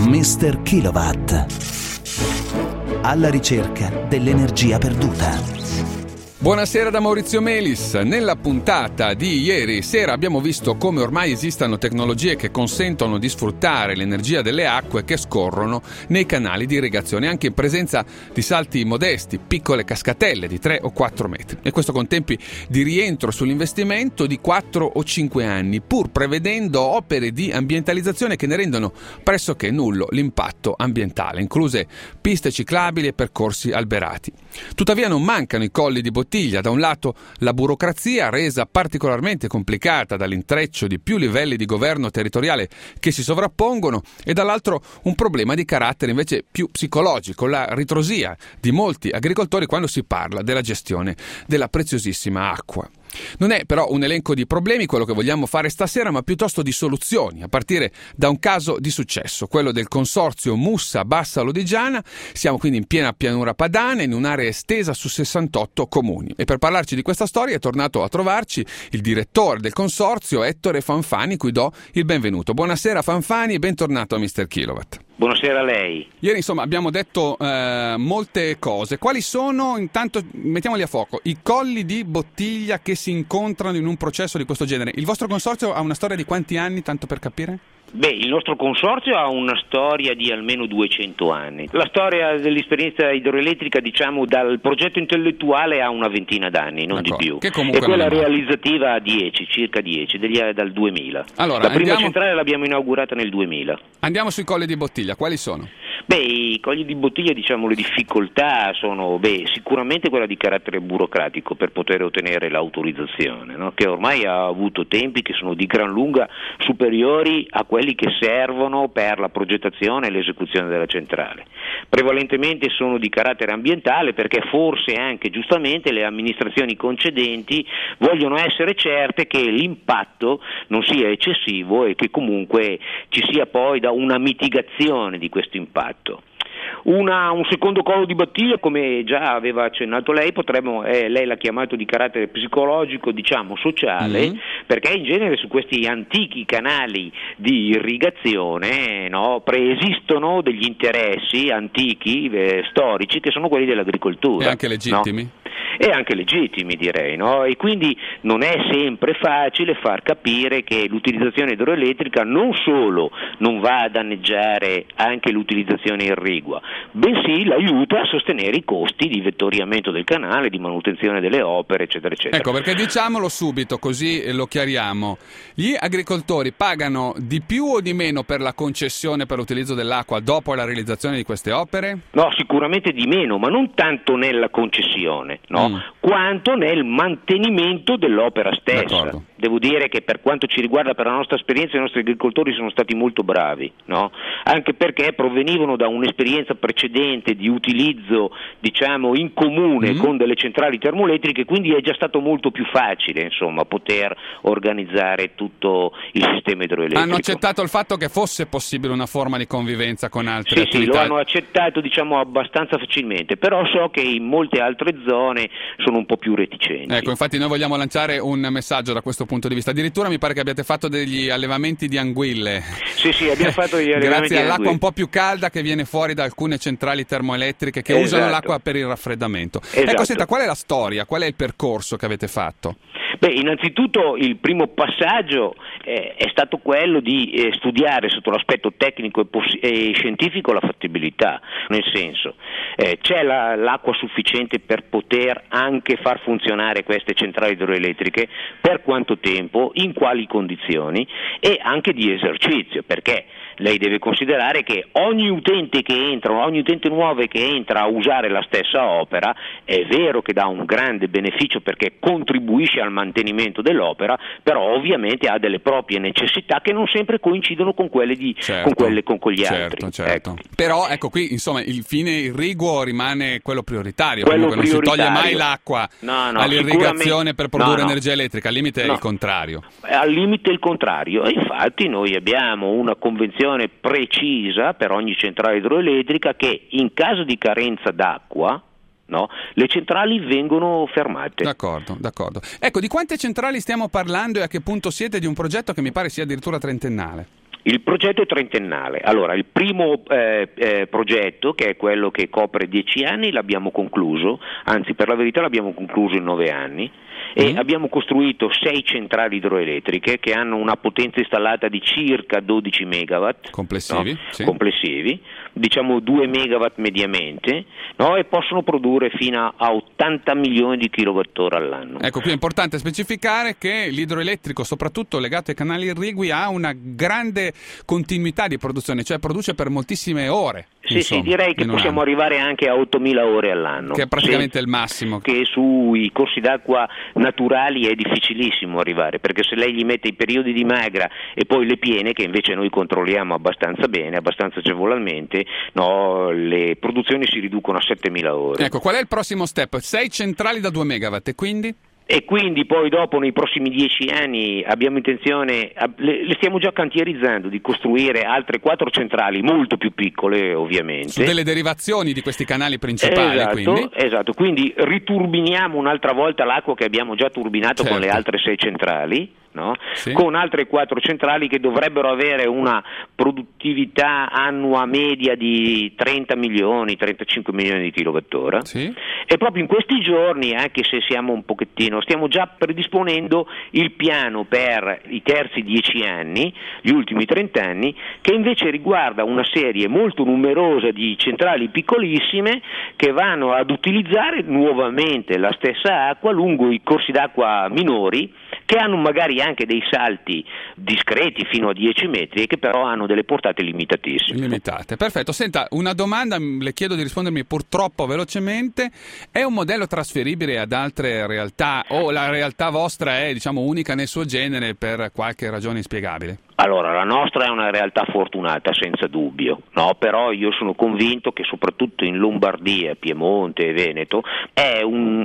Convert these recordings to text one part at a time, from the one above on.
Mr. Kilowatt. Alla ricerca dell'energia perduta. Buonasera da Maurizio Melis. Nella puntata di ieri sera abbiamo visto come ormai esistano tecnologie che consentono di sfruttare l'energia delle acque che scorrono nei canali di irrigazione, anche in presenza di salti modesti, piccole cascatelle di 3 o 4 metri. E questo con tempi di rientro sull'investimento di 4 o 5 anni, pur prevedendo opere di ambientalizzazione che ne rendono pressoché nullo l'impatto ambientale, incluse piste ciclabili e percorsi alberati. Tuttavia non mancano i colli di bottiglia. Da un lato la burocrazia resa particolarmente complicata dall'intreccio di più livelli di governo territoriale che si sovrappongono e dall'altro un problema di carattere invece più psicologico, la ritrosia di molti agricoltori quando si parla della gestione della preziosissima acqua. Non è però un elenco di problemi quello che vogliamo fare stasera, ma piuttosto di soluzioni, a partire da un caso di successo, quello del consorzio Mussa Bassa Lodigiana. Siamo quindi in piena pianura padana, in un'area estesa su 68 comuni. E per parlarci di questa storia è tornato a trovarci il direttore del consorzio, Ettore Fanfani, cui do il benvenuto. Buonasera Fanfani e bentornato a Mr. Kilowatt. Buonasera a lei. Ieri insomma abbiamo detto molte cose. Quali sono, intanto mettiamoli a fuoco, i colli di bottiglia che si incontrano in un processo di questo genere? Il vostro consorzio ha una storia di quanti anni, tanto per capire? Beh, il nostro consorzio ha una storia di almeno 200 anni. La storia dell'esperienza idroelettrica, diciamo, dal progetto intellettuale ha una ventina d'anni, non di più. Che comunque e quella realizzativa ha 10, circa 10, dal 2000. Allora, la prima centrale l'abbiamo inaugurata nel 2000. Andiamo sui colli di bottiglia, quali sono? Beh, i colli di bottiglia, diciamo, le difficoltà sono sicuramente quella di carattere burocratico per poter ottenere l'autorizzazione, no? Che ormai ha avuto tempi che sono di gran lunga superiori a quelli che servono per la progettazione e l'esecuzione della centrale. Prevalentemente sono di carattere ambientale perché forse anche giustamente le amministrazioni concedenti vogliono essere certe che l'impatto non sia eccessivo e che comunque ci sia poi una mitigazione di questo impatto. Un secondo collo di bottiglia, come già aveva accennato lei, lei l'ha chiamato di carattere psicologico, diciamo sociale, perché in genere su questi antichi canali di irrigazione, no, preesistono degli interessi antichi, storici, che sono quelli dell'agricoltura. E anche legittimi? No? E anche legittimi, direi, no? E quindi non è sempre facile far capire che l'utilizzazione idroelettrica non solo non va a danneggiare anche l'utilizzazione irrigua, bensì l'aiuta a sostenere i costi di vettoriamento del canale, di manutenzione delle opere, eccetera, eccetera. Ecco, perché diciamolo subito, così lo chiariamo. Gli agricoltori pagano di più o di meno per la concessione per l'utilizzo dell'acqua dopo la realizzazione di queste opere? No, sicuramente di meno, ma non tanto nella concessione, no? Quanto nel mantenimento dell'opera stessa. D'accordo. Devo dire che per quanto ci riguarda, per la nostra esperienza, i nostri agricoltori sono stati molto bravi, no? Anche perché provenivano da un'esperienza precedente di utilizzo, diciamo, in comune con delle centrali termoelettriche, quindi è già stato molto più facile, insomma, poter organizzare tutto il sistema idroelettrico. Hanno accettato il fatto che fosse possibile una forma di convivenza con altre attività? Sì, lo hanno accettato, diciamo, abbastanza facilmente, però so che in molte altre zone sono un po' più reticenti. Ecco, infatti noi vogliamo lanciare un messaggio da questo punto di vista. Addirittura mi pare che abbiate fatto degli allevamenti di anguille. Sì, abbiamo fatto degli allevamenti grazie di all'acqua anguille. un po' più calda che viene fuori da alcune centrali termoelettriche che usano l'acqua per il raffreddamento. Esatto. Ecco, senta, qual è la storia? Qual è il percorso che avete fatto? Beh, innanzitutto il primo passaggio è stato quello di studiare sotto l'aspetto tecnico e scientifico la fattibilità, nel senso c'è l'acqua sufficiente per poter anche far funzionare queste centrali idroelettriche, per quanto tempo, in quali condizioni, e anche di esercizio, perché lei deve considerare che ogni utente nuovo che entra a usare la stessa opera è vero che dà un grande beneficio perché contribuisce al mantenimento dell'opera, però ovviamente ha delle proprie necessità che non sempre coincidono con quelle con gli altri. Certo. Ecco. Però ecco qui insomma il fine irriguo rimane quello prioritario, quello comunque non si toglie mai prioritario. l'acqua No, all'irrigazione per produrre no. energia elettrica, al limite è il contrario. Al limite il contrario, e infatti noi abbiamo una convenzione precisa per ogni centrale idroelettrica che in caso di carenza d'acqua, no, le centrali vengono fermate. D'accordo. Ecco, di quante centrali stiamo parlando e a che punto siete di un progetto che mi pare sia addirittura trentennale? Il progetto è trentennale. Allora, il primo progetto, che è quello che copre 10 anni, l'abbiamo concluso, anzi per la verità l'abbiamo concluso in 9 anni, e abbiamo costruito 6 centrali idroelettriche che hanno una potenza installata di circa 12 megawatt complessivi, no? sì. Complessivi, diciamo 2 megawatt mediamente, no? E possono produrre fino a 80 milioni di kilowattora all'anno. Ecco, qui è importante specificare che l'idroelettrico, soprattutto legato ai canali irrigui, ha una grande continuità di produzione, cioè produce per moltissime ore. Sì, insomma, sì, direi che possiamo arrivare anche a 8.000 ore all'anno. Che è praticamente il massimo. Che sui corsi d'acqua naturali è difficilissimo arrivare, perché se lei gli mette i periodi di magra e poi le piene, che invece noi controlliamo abbastanza bene, abbastanza agevolmente, no, le produzioni si riducono a 7.000 ore. Ecco, qual è il prossimo step? 6 centrali da 2 megawatt e quindi? E quindi poi dopo nei prossimi 10 anni abbiamo intenzione, le stiamo già cantierizzando, di costruire altre 4 centrali molto più piccole ovviamente. Su delle derivazioni di questi canali principali. Esatto, quindi riturbiniamo un'altra volta l'acqua che abbiamo già turbinato con le altre 6 centrali. No? Sì. Con altre 4 centrali che dovrebbero avere una produttività annua media di 30 milioni, 35 milioni di kilowattora. Sì. E proprio in questi giorni, anche se siamo un pochettino, stiamo già predisponendo il piano per i terzi 10 anni, gli ultimi 30 anni, che invece riguarda una serie molto numerosa di centrali piccolissime che vanno ad utilizzare nuovamente la stessa acqua lungo i corsi d'acqua minori, che hanno magari anche dei salti discreti fino a 10 metri e che però hanno delle portate limitatissime. Limitate, perfetto. Senta, una domanda, le chiedo di rispondermi purtroppo velocemente: è un modello trasferibile ad altre realtà o la realtà vostra è, diciamo, unica nel suo genere per qualche ragione inspiegabile? Allora, la nostra è una realtà fortunata, senza dubbio, no? Però io sono convinto che soprattutto in Lombardia, Piemonte e Veneto è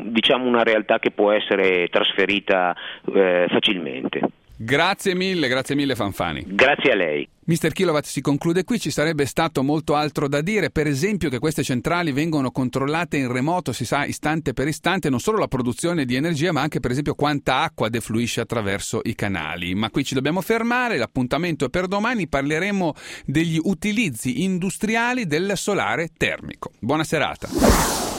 una realtà che può essere trasferita facilmente. Grazie mille Fanfani. Grazie a lei. Mr. Kilowatt si conclude qui, ci sarebbe stato molto altro da dire, per esempio che queste centrali vengono controllate in remoto, si sa istante per istante, non solo la produzione di energia ma anche per esempio quanta acqua defluisce attraverso i canali. Ma qui ci dobbiamo fermare, l'appuntamento è per domani, parleremo degli utilizzi industriali del solare termico. Buona serata.